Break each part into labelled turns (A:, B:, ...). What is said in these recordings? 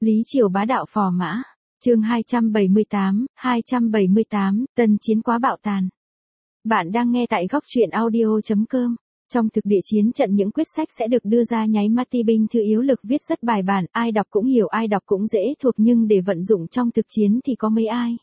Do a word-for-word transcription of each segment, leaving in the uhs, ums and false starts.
A: Lý Triều bá đạo phò mã. Chương hai trăm bảy mươi tám, hai trăm bảy mươi tám, tân chiến quá bạo tàn. Bạn đang nghe tại góc truyện audio chấm com. Trong thực địa chiến trận những quyết sách sẽ được đưa ra nháy mắt. Binh thư yếu lực viết rất bài bản, ai đọc cũng hiểu, ai đọc cũng dễ thuộc, nhưng để vận dụng trong thực chiến thì có mấy ai.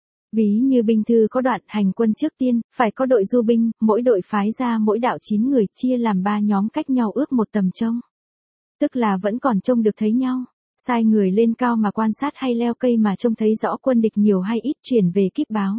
A: Ví như binh thư có đoạn hành quân trước tiên, phải có đội du binh, mỗi đội phái ra mỗi đạo chín người, chia làm ba nhóm cách nhau ước một tầm trông. Tức là vẫn còn trông được thấy nhau. Sai người lên cao mà quan sát hay leo cây mà trông thấy rõ quân địch nhiều hay ít, chuyển về kíp báo.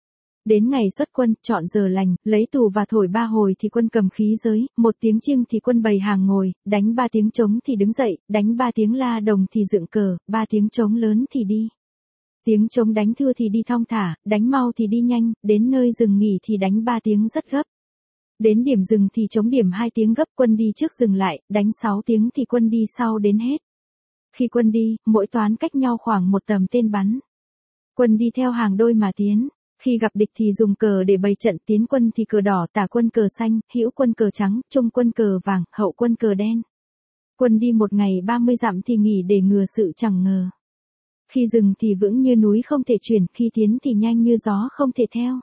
A: Đến ngày xuất quân, chọn giờ lành, lấy tù và thổi ba hồi thì quân cầm khí giới, một tiếng chiêng thì quân bày hàng ngồi, đánh ba tiếng trống thì đứng dậy, đánh ba tiếng la đồng thì dựng cờ, ba tiếng trống lớn thì đi. Tiếng trống đánh thưa thì đi thong thả, đánh mau thì đi nhanh, đến nơi dừng nghỉ thì đánh ba tiếng rất gấp. Đến điểm dừng thì trống điểm hai tiếng gấp, quân đi trước dừng lại, đánh sáu tiếng thì quân đi sau đến hết. Khi quân đi, mỗi toán cách nhau khoảng một tầm tên bắn. Quân đi theo hàng đôi mà tiến. Khi gặp địch thì dùng cờ để bày trận, tiến quân thì cờ đỏ, tả quân cờ xanh, hữu quân cờ trắng, trung quân cờ vàng, hậu quân cờ đen. Quân đi một ngày ba mươi dặm thì nghỉ để ngừa sự chẳng ngờ. Khi dừng thì vững như núi không thể chuyển, khi tiến thì nhanh như gió không thể theo.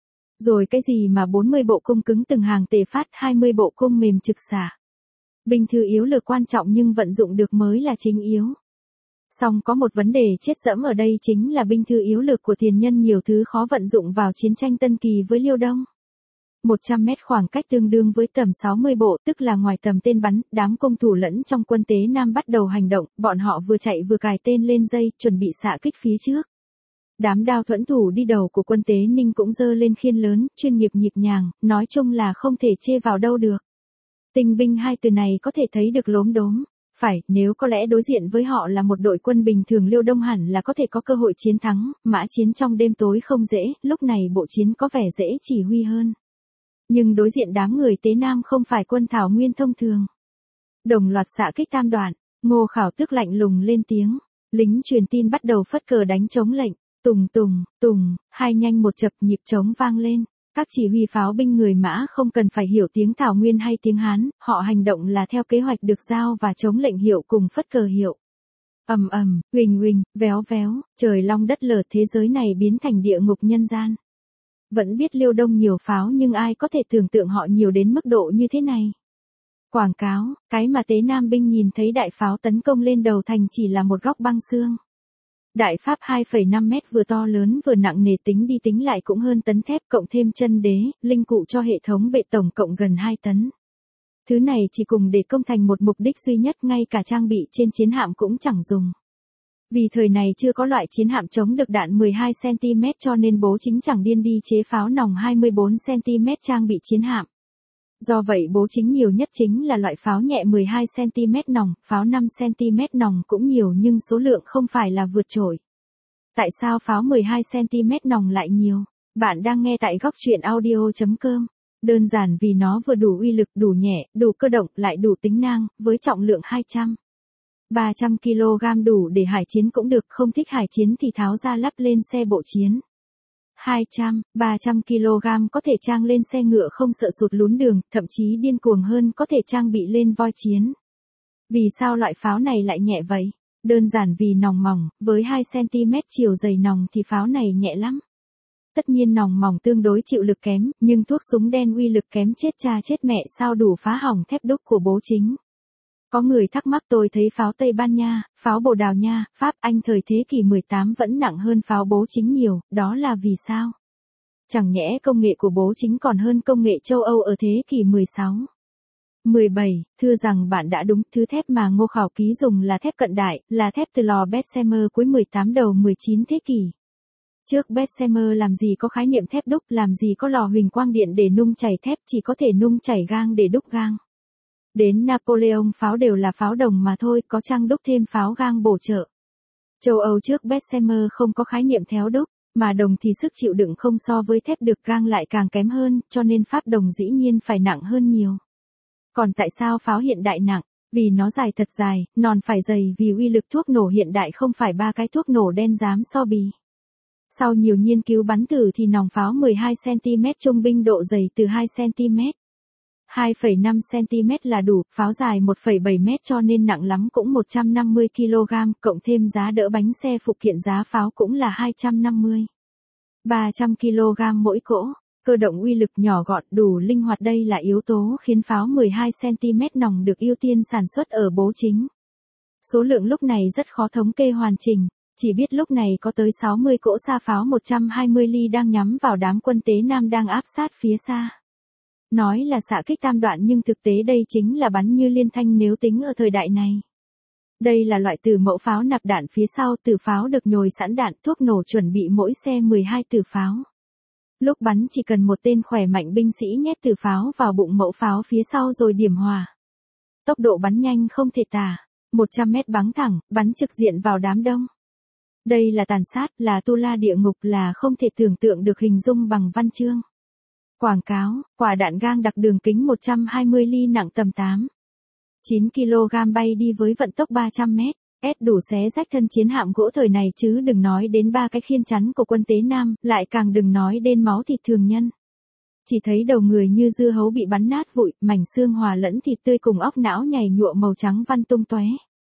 A: Rồi cái gì mà bốn mươi bộ cung cứng từng hàng tề phát, hai mươi bộ cung mềm trực xả. Binh thư yếu lực quan trọng nhưng vận dụng được mới là chính yếu. Song có một vấn đề chết dẫm ở đây chính là binh thư yếu lực của tiền nhân nhiều thứ khó vận dụng vào chiến tranh Tân Kỳ với Liêu Đông. một trăm mét khoảng cách tương đương với tầm sáu mươi bộ, tức là ngoài tầm tên bắn, đám công thủ lẫn trong quân Tế Nam bắt đầu hành động, bọn họ vừa chạy vừa cài tên lên dây, chuẩn bị xạ kích phía trước. Đám đao thuẫn thủ đi đầu của quân Tế Ninh cũng dơ lên khiên lớn, chuyên nghiệp nhịp nhàng, nói chung là không thể chê vào đâu được. Tinh binh hai từ này có thể thấy được lốm đốm. Phải, nếu có lẽ đối diện với họ là một đội quân bình thường Liêu Đông hẳn là có thể có cơ hội chiến thắng, mã chiến trong đêm tối không dễ, lúc này bộ chiến có vẻ dễ chỉ huy hơn. Nhưng đối diện đám người Tế Nam không phải quân Thảo Nguyên thông thường. Đồng loạt xạ kích tam đoạn, Ngô Khảo Tước lạnh lùng lên tiếng, lính truyền tin bắt đầu phất cờ đánh chống lệnh, tùng tùng, tùng, hai nhanh một chập nhịp trống vang lên. Các chỉ huy pháo binh người Mã không cần phải hiểu tiếng Thảo Nguyên hay tiếng Hán, họ hành động là theo kế hoạch được giao và chống lệnh hiệu cùng phất cờ hiệu. Ầm ầm, huỳnh huỳnh, véo véo, trời long đất lở, thế giới này biến thành địa ngục nhân gian. Vẫn biết Liêu Đông nhiều pháo nhưng ai có thể tưởng tượng họ nhiều đến mức độ như thế này. Quảng cáo, cái mà Tế Nam binh nhìn thấy đại pháo tấn công lên đầu thành chỉ là một góc băng xương. Đại Pháp hai phẩy năm mét vừa to lớn vừa nặng nề, tính đi tính lại cũng hơn tấn thép, cộng thêm chân đế, linh cụ cho hệ thống bệ tổng cộng gần hai tấn. Thứ này chỉ cùng để công thành một mục đích duy nhất, ngay cả trang bị trên chiến hạm cũng chẳng dùng. Vì thời này chưa có loại chiến hạm chống được đạn mười hai xăng ti mét cho nên Bố Chính chẳng điên đi chế pháo nòng hai mươi bốn xăng ti mét trang bị chiến hạm. Do vậy Bố Chính nhiều nhất chính là loại pháo nhẹ mười hai xăng ti mét nòng, pháo năm xăng ti mét nòng cũng nhiều nhưng số lượng không phải là vượt trội. Tại sao pháo mười hai xăng ti mét nòng lại nhiều? Bạn đang nghe tại góc truyện audio chấm com. Đơn giản vì nó vừa đủ uy lực, đủ nhẹ, đủ cơ động, lại đủ tính năng, với trọng lượng hai trăm, ba trăm ki lô gam đủ để hải chiến cũng được, không thích hải chiến thì tháo ra lắp lên xe bộ chiến. hai trăm, ba trăm ki lô gam có thể trang lên xe ngựa không sợ sụt lún đường, thậm chí điên cuồng hơn có thể trang bị lên voi chiến. Vì sao loại pháo này lại nhẹ vậy? Đơn giản vì nòng mỏng, với hai xăng ti mét chiều dày nòng thì pháo này nhẹ lắm. Tất nhiên nòng mỏng tương đối chịu lực kém, nhưng thuốc súng đen uy lực kém chết cha chết mẹ sao đủ phá hỏng thép đúc của Bố Chính. Có người thắc mắc, tôi thấy pháo Tây Ban Nha, pháo Bồ Đào Nha, Pháp, Anh thời thế kỷ mười tám vẫn nặng hơn pháo Bố Chính nhiều, đó là vì sao? Chẳng nhẽ công nghệ của Bố Chính còn hơn công nghệ châu Âu ở thế kỷ mười sáu? mười bảy, thưa rằng bạn đã đúng, thứ thép mà Ngô Khảo Ký dùng là thép cận đại, là thép từ lò Bessemer cuối mười tám đầu mười chín thế kỷ. Trước Bessemer làm gì có khái niệm thép đúc, làm gì có lò huỳnh quang điện để nung chảy thép, chỉ có thể nung chảy gang để đúc gang. Đến Napoleon pháo đều là pháo đồng mà thôi, có chăng đúc thêm pháo gang bổ trợ. Châu Âu trước Bessemer không có khái niệm thép đúc, mà đồng thì sức chịu đựng không so với thép được, gang lại càng kém hơn, cho nên Pháp đồng dĩ nhiên phải nặng hơn nhiều. Còn tại sao pháo hiện đại nặng? Vì nó dài thật dài, nòn phải dày, vì uy lực thuốc nổ hiện đại không phải ba cái thuốc nổ đen dám so bì. Sau nhiều nghiên cứu bắn thử thì nòng pháo mười hai xăng ti mét trung bình độ dày từ hai xăng ti mét. hai phẩy năm xăng-ti-mét là đủ, pháo dài một phẩy bảy mét cho nên nặng lắm cũng một trăm năm mươi ki lô gam, cộng thêm giá đỡ bánh xe phụ kiện giá pháo cũng là hai trăm năm mươi, ba trăm ki lô gam mỗi cỗ. Cơ động uy lực nhỏ gọn đủ linh hoạt đây là yếu tố khiến pháo mười hai xăng-ti-mét nòng được ưu tiên sản xuất ở bố chính. Số lượng lúc này rất khó thống kê hoàn chỉnh, chỉ biết lúc này có tới sáu mươi cỗ sa pháo một trăm hai mươi ly đang nhắm vào đám quân Tế Nam đang áp sát phía xa. Nói là xạ kích tam đoạn nhưng thực tế đây chính là bắn như liên thanh nếu tính ở thời đại này. Đây là loại tử mẫu pháo nạp đạn phía sau, tử pháo được nhồi sẵn đạn, thuốc nổ chuẩn bị mỗi xe mười hai tử pháo. Lúc bắn chỉ cần một tên khỏe mạnh binh sĩ nhét tử pháo vào bụng mẫu pháo phía sau rồi điểm hòa. Tốc độ bắn nhanh không thể tả, một trăm mét bắn thẳng, bắn trực diện vào đám đông. Đây là tàn sát, là tu la địa ngục, là không thể tưởng tượng được hình dung bằng văn chương. Quảng cáo, quả đạn gang đặc đường kính một trăm hai mươi ly nặng tầm tám, chín ki lô gam bay đi với vận tốc ba trăm mét, S đủ xé rách thân chiến hạm gỗ thời này chứ đừng nói đến ba cái khiên chắn của quân Tế Nam, lại càng đừng nói đến máu thịt thường nhân. Chỉ thấy đầu người như dưa hấu bị bắn nát vụn, mảnh xương hòa lẫn thịt tươi cùng óc não nhảy nhụa màu trắng văn tung tóe.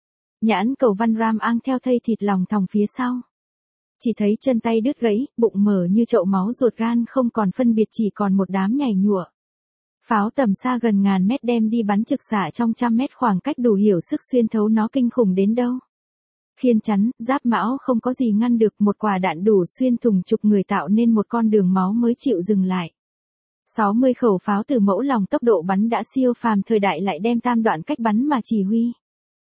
A: Nhãn cầu văn ram ang theo thây thịt lòng thòng phía sau. Chỉ thấy chân tay đứt gãy, bụng mở như chậu máu, ruột gan không còn phân biệt, chỉ còn một đám nhảy nhụa. Pháo tầm xa gần ngàn mét đem đi bắn trực xạ trong trăm mét khoảng cách đủ hiểu sức xuyên thấu nó kinh khủng đến đâu. Khiên chắn, giáp mão không có gì ngăn được, một quả đạn đủ xuyên thùng chục người tạo nên một con đường máu mới chịu dừng lại. sáu mươi khẩu pháo từ mẫu lòng, tốc độ bắn đã siêu phàm thời đại lại đem tam đoạn cách bắn mà chỉ huy.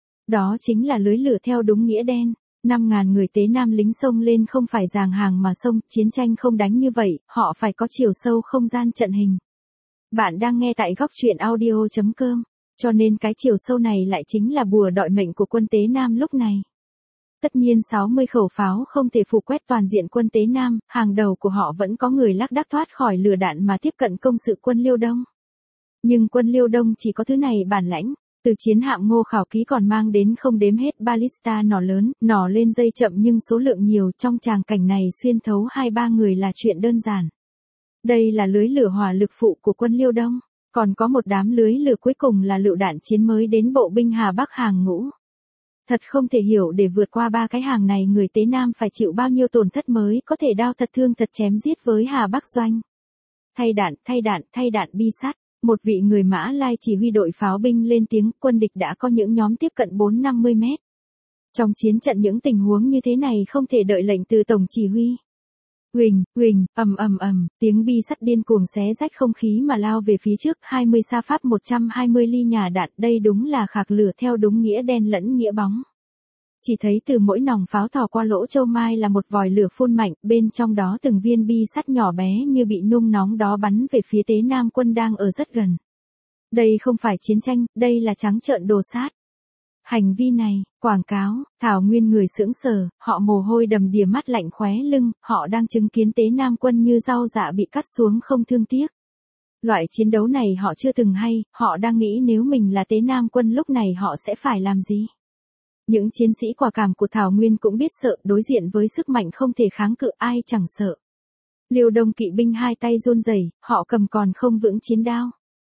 A: Đó chính là lưới lửa theo đúng nghĩa đen. năm ngàn người Tế Nam lính xông lên không phải dàng hàng mà xông, chiến tranh không đánh như vậy, họ phải có chiều sâu không gian trận hình. Bạn đang nghe tại góc truyện audio chấm com, cho nên cái chiều sâu này lại chính là bùa đọi mệnh của quân Tế Nam lúc này. Tất nhiên sáu mươi khẩu pháo không thể phủ quét toàn diện quân Tế Nam, hàng đầu của họ vẫn có người lác đác thoát khỏi lửa đạn mà tiếp cận công sự quân Liêu Đông. Nhưng quân Liêu Đông chỉ có thứ này bản lãnh. Từ chiến hạm Ngô Khảo Ký còn mang đến không đếm hết ballista nỏ lớn, nỏ lên dây chậm nhưng số lượng nhiều, trong tràng cảnh này xuyên thấu hai ba người là chuyện đơn giản. Đây là lưới lửa hỏa lực phụ của quân Liêu Đông, còn có một đám lưới lửa cuối cùng là lựu đạn chiến mới đến bộ binh Hà Bắc hàng ngũ. Thật không thể hiểu để vượt qua ba cái hàng này người Tế Nam phải chịu bao nhiêu tổn thất mới có thể đao thật thương thật chém giết với Hà Bắc doanh. Thay đạn, thay đạn, thay đạn bi sắt. Một vị người Mã Lai chỉ huy đội pháo binh lên tiếng, quân địch đã có những nhóm tiếp cận bốn năm mươi mét. Trong chiến trận những tình huống như thế này không thể đợi lệnh từ tổng chỉ huy. Huỳnh, huỳnh, ầm ầm ầm, tiếng bi sắt điên cuồng xé rách không khí mà lao về phía trước, hai mươi sa pháp một trăm hai mươi ly nhà đạn, đây đúng là khạc lửa theo đúng nghĩa đen lẫn nghĩa bóng. Chỉ thấy từ mỗi nòng pháo thò qua lỗ châu mai là một vòi lửa phun mạnh, bên trong đó từng viên bi sắt nhỏ bé như bị nung nóng đó bắn về phía Tế Nam quân đang ở rất gần. Đây không phải chiến tranh, đây là trắng trợn đồ sát. Hành vi này, quảng cáo, Thảo Nguyên người sững sờ, họ mồ hôi đầm đìa, mắt lạnh khóe lưng, họ đang chứng kiến Tế Nam quân như rau dạ bị cắt xuống không thương tiếc. Loại chiến đấu này họ chưa từng hay, họ đang nghĩ nếu mình là Tế Nam quân lúc này họ sẽ phải làm gì. Những chiến sĩ quả cảm của Thảo Nguyên cũng biết sợ, đối diện với sức mạnh không thể kháng cự ai chẳng sợ. Liêu Đông kỵ binh hai tay run rẩy, họ cầm còn không vững chiến đao.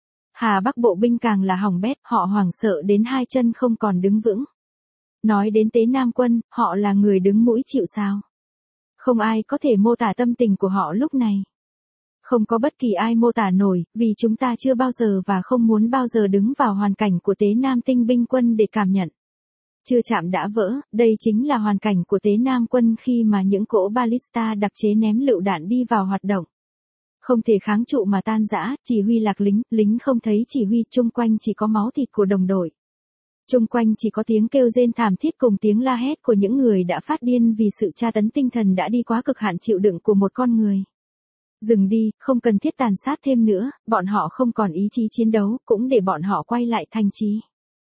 A: Hà Bắc bộ binh càng là hỏng bét, họ hoảng sợ đến hai chân không còn đứng vững. Nói đến Tế Nam quân, họ là người đứng mũi chịu sào. Không ai có thể mô tả tâm tình của họ lúc này. Không có bất kỳ ai mô tả nổi, vì chúng ta chưa bao giờ và không muốn bao giờ đứng vào hoàn cảnh của Tế Nam tinh binh quân để cảm nhận. Chưa chạm đã vỡ, đây chính là hoàn cảnh của Tế Nam quân khi mà những cỗ ballista đặc chế ném lựu đạn đi vào hoạt động. Không thể kháng trụ mà tan rã, chỉ huy lạc lính, lính không thấy chỉ huy, chung quanh chỉ có máu thịt của đồng đội. Chung quanh chỉ có tiếng kêu rên thảm thiết cùng tiếng la hét của những người đã phát điên vì sự tra tấn tinh thần đã đi quá cực hạn chịu đựng của một con người. Dừng đi, không cần thiết tàn sát thêm nữa, bọn họ không còn ý chí chiến đấu, cũng để bọn họ quay lại thành trí.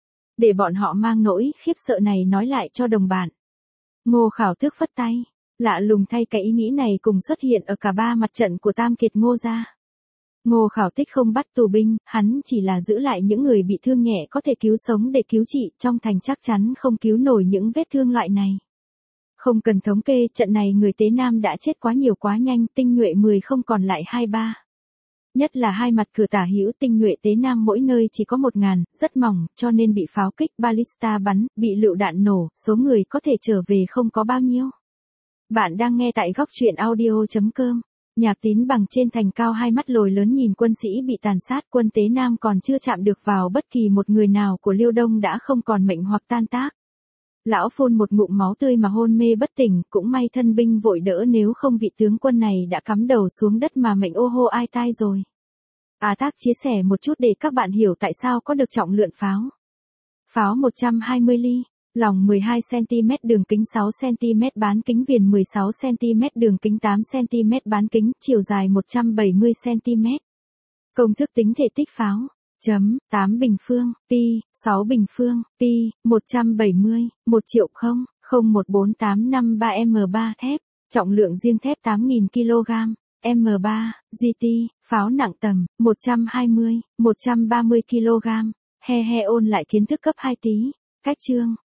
A: Để bọn họ mang nỗi khiếp sợ này nói lại cho đồng bạn. Ngô Khảo Tước phất tay. Lạ lùng thay cái ý nghĩ này cùng xuất hiện ở cả ba mặt trận của Tam Kiệt Ngô gia. Ngô Khảo Tích không bắt tù binh, hắn chỉ là giữ lại những người bị thương nhẹ có thể cứu sống để cứu trị, trong thành chắc chắn không cứu nổi những vết thương loại này. Không cần thống kê, trận này người Tế Nam đã chết quá nhiều quá nhanh, tinh nhuệ mười không còn lại hai ba. Nhất là hai mặt cửa tả hữu tinh nhuệ tế nam mỗi nơi chỉ có một ngàn, rất mỏng, cho nên bị pháo kích ballista bắn, bị lựu đạn nổ, số người có thể trở về không có bao nhiêu. Bạn đang nghe tại góc truyện audio.com. Nhạc Tín bằng trên thành cao hai mắt lồi lớn nhìn quân sĩ bị tàn sát, quân tế nam còn chưa chạm được vào bất kỳ một người nào của Liêu Đông đã không còn mệnh hoặc tan tác. Lão phun một ngụm máu tươi mà hôn mê bất tỉnh, cũng may thân binh vội đỡ, nếu không vị tướng quân này đã cắm đầu xuống đất mà mệnh ô hô ai tai rồi. A Tác chia sẻ một chút để các bạn hiểu tại sao có được trọng lượng pháo. Pháo một trăm hai mươi ly, lòng mười hai xăng ti mét, đường kính sáu xăng ti mét, bán kính viền mười sáu xăng ti mét, đường kính tám xăng ti mét, bán kính, chiều dài một trăm bảy mươi xăng ti mét. Công thức tính thể tích pháo. Chấm, tám bình phương, pi, sáu bình phương, pi, một trăm bảy mươi, một triệu không, không một bốn tám năm ba M ba thép, trọng lượng riêng thép tám nghìn ki lô gam, M ba, giê tê, pháo nặng tầm, một trăm hai mươi, một trăm ba mươi ki lô gam, he he ôn lại kiến thức cấp hai tí, cách chương,